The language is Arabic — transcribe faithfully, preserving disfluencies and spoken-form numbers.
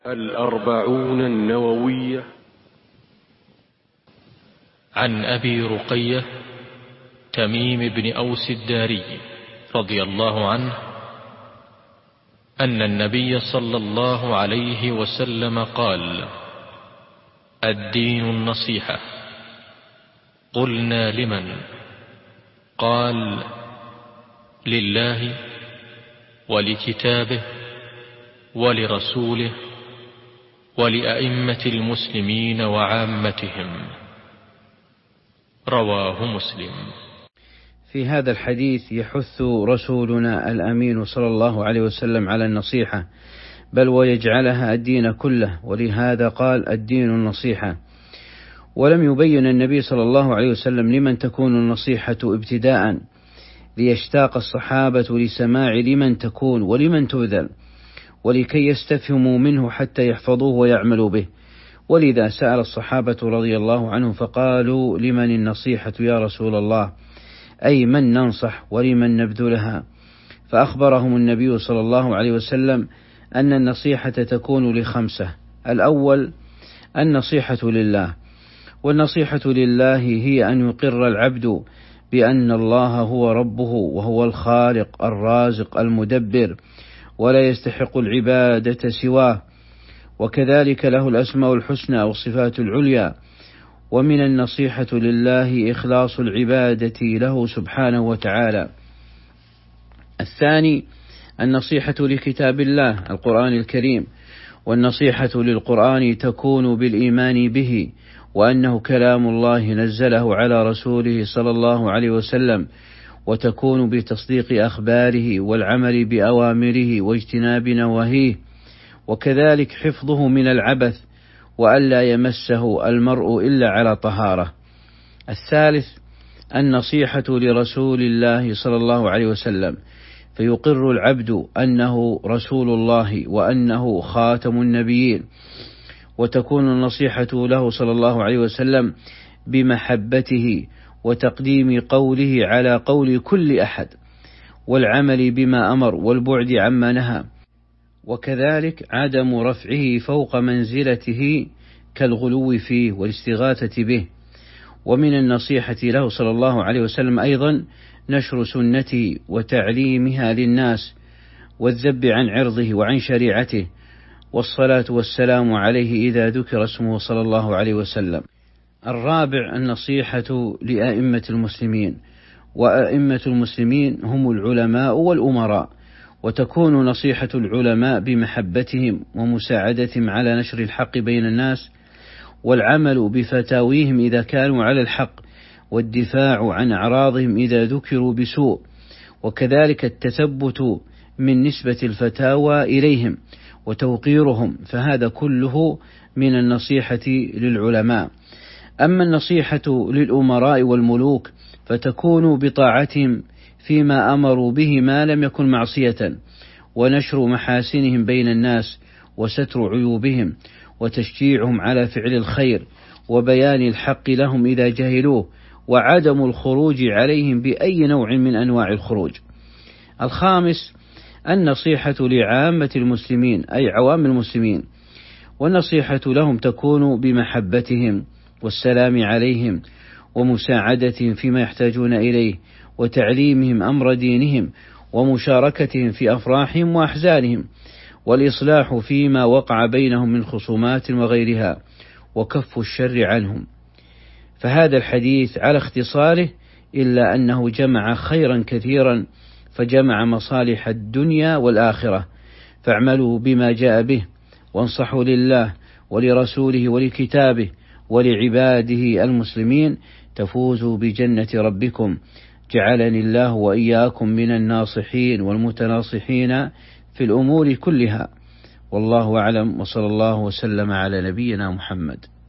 الأربعون النووية. عن أبي رقية تميم بن أوس الداري رضي الله عنه أن النبي صلى الله عليه وسلم قال: الدين النصيحة. قلنا: لمن؟ قال: لله ولكتابه ولرسوله ولأئمة المسلمين وعامتهم. رواه مسلم. في هذا الحديث يحث رسولنا الأمين صلى الله عليه وسلم على النصيحة، بل ويجعلها الدين كله، ولهذا قال: الدين النصيحة. ولم يبين النبي صلى الله عليه وسلم لمن تكون النصيحة ابتداء، ليشتاق الصحابة لسماع لمن تكون ولمن تبذل، ولكي يستفهموا منه حتى يحفظوه ويعملوا به. ولذا سأل الصحابة رضي الله عنهم فقالوا: لمن النصيحة يا رسول الله؟ أي من ننصح ولمن نبذلها؟ فأخبرهم النبي صلى الله عليه وسلم أن النصيحة تكون لخمسة. الأول النصيحة لله، والنصيحة لله هي أن يقر العبد بأن الله هو ربه وهو الخالق الرازق المدبر، ولا يستحق العبادة سواه، وكذلك له الأسماء الحسنى والصفات العليا. ومن النصيحة لله إخلاص العبادة له سبحانه وتعالى. الثاني النصيحة لكتاب الله القرآن الكريم، والنصيحة للقرآن تكون بالإيمان به، وأنه كلام الله نزله على رسوله صلى الله عليه وسلم، وتكون بتصديق أخباره والعمل بأوامره واجتناب نواهيه، وكذلك حفظه من العبث، وألا يمسه المرء إلا على طهارة. الثالث النصيحة لرسول الله صلى الله عليه وسلم، فيقر العبد أنه رسول الله وأنه خاتم النبيين، وتكون النصيحة له صلى الله عليه وسلم بمحبته وتقديم قوله على قول كل أحد، والعمل بما أمر والبعد عما نهى، وكذلك عدم رفعه فوق منزلته كالغلو فيه والاستغاثة به. ومن النصيحة له صلى الله عليه وسلم أيضا نشر سنته وتعليمها للناس، والذب عن عرضه وعن شريعته، والصلاة والسلام عليه إذا ذكر اسمه صلى الله عليه وسلم. الرابع النصيحة لأئمة المسلمين، وأئمة المسلمين هم العلماء والأمراء، وتكون نصيحة العلماء بمحبتهم ومساعدتهم على نشر الحق بين الناس، والعمل بفتاويهم إذا كانوا على الحق، والدفاع عن أعراضهم إذا ذكروا بسوء، وكذلك التثبت من نسبة الفتاوى إليهم وتوقيرهم، فهذا كله من النصيحة للعلماء. أما النصيحة للأمراء والملوك فتكون بطاعتهم فيما أمروا به ما لم يكن معصية، ونشر محاسنهم بين الناس، وستر عيوبهم، وتشجيعهم على فعل الخير، وبيان الحق لهم إذا جهلوه، وعدم الخروج عليهم بأي نوع من أنواع الخروج. الخامس النصيحة لعامة المسلمين أي عوام المسلمين، والنصيحة لهم تكون بمحبتهم والسلام عليهم ومساعدتهم فيما يحتاجون إليه، وتعليمهم أمر دينهم، ومشاركتهم في أفراحهم وأحزانهم، والإصلاح فيما وقع بينهم من خصومات وغيرها، وكف الشر عنهم. فهذا الحديث على اختصاره إلا أنه جمع خيرا كثيرا، فجمع مصالح الدنيا والآخرة. فاعملوا بما جاء به، وانصحوا لله ولرسوله ولكتابه ولعباده المسلمين، تفوزوا بجنة ربكم. جعلني الله وإياكم من الناصحين والمتناصحين في الأمور كلها. والله أعلم، وصلى الله وسلم على نبينا محمد.